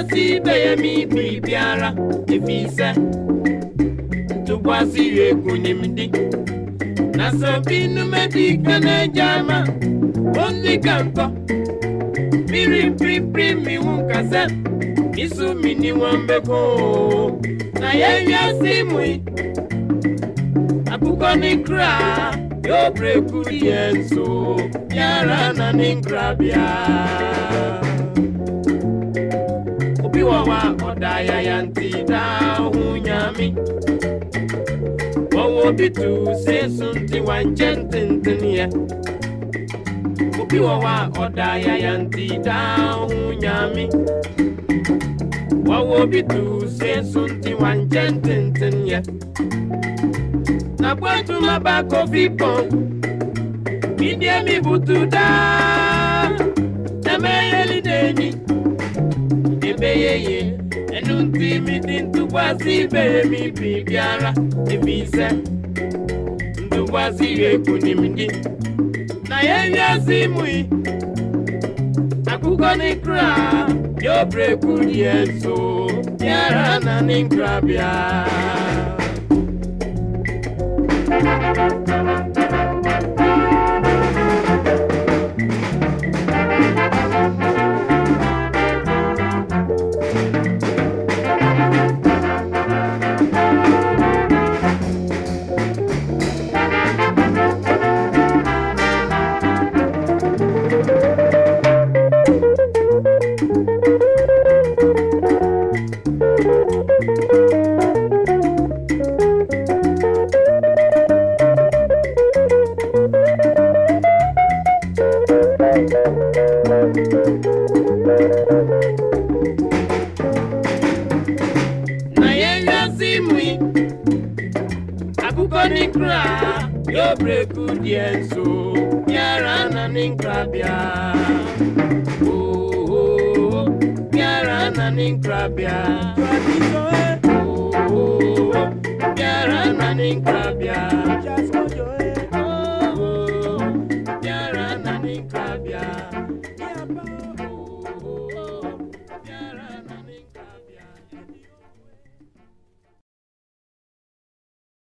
si be mi biara efise tubwasi yekunimdi na sabinu medikana jama only kanko pri mi wunkase isu mini wambeko na yenya simui abuko ni kra yo breku yenso yara na ningrabia obi wawa odaya yanti da hunyami wowo bitu sesunti wanjentintinie obi wawa odaya yanti da hunyami wowo bitu sesunti wanjentintinie na bwatu mabako vipo Midye mi butuda Nameyeli deni Ebeyeye Enunti midintu wasi Beye mi bibiara Ebise Ndu wasi yekunimdi Na yenye simui Akuko nikra Yo breku yeso Yara na ninkrabia Na yenga simui Akuko nikra Yo breku dienso Yara na ninkrabia Oh, Yara na ninkrabia Oh, Yara na ninkrabia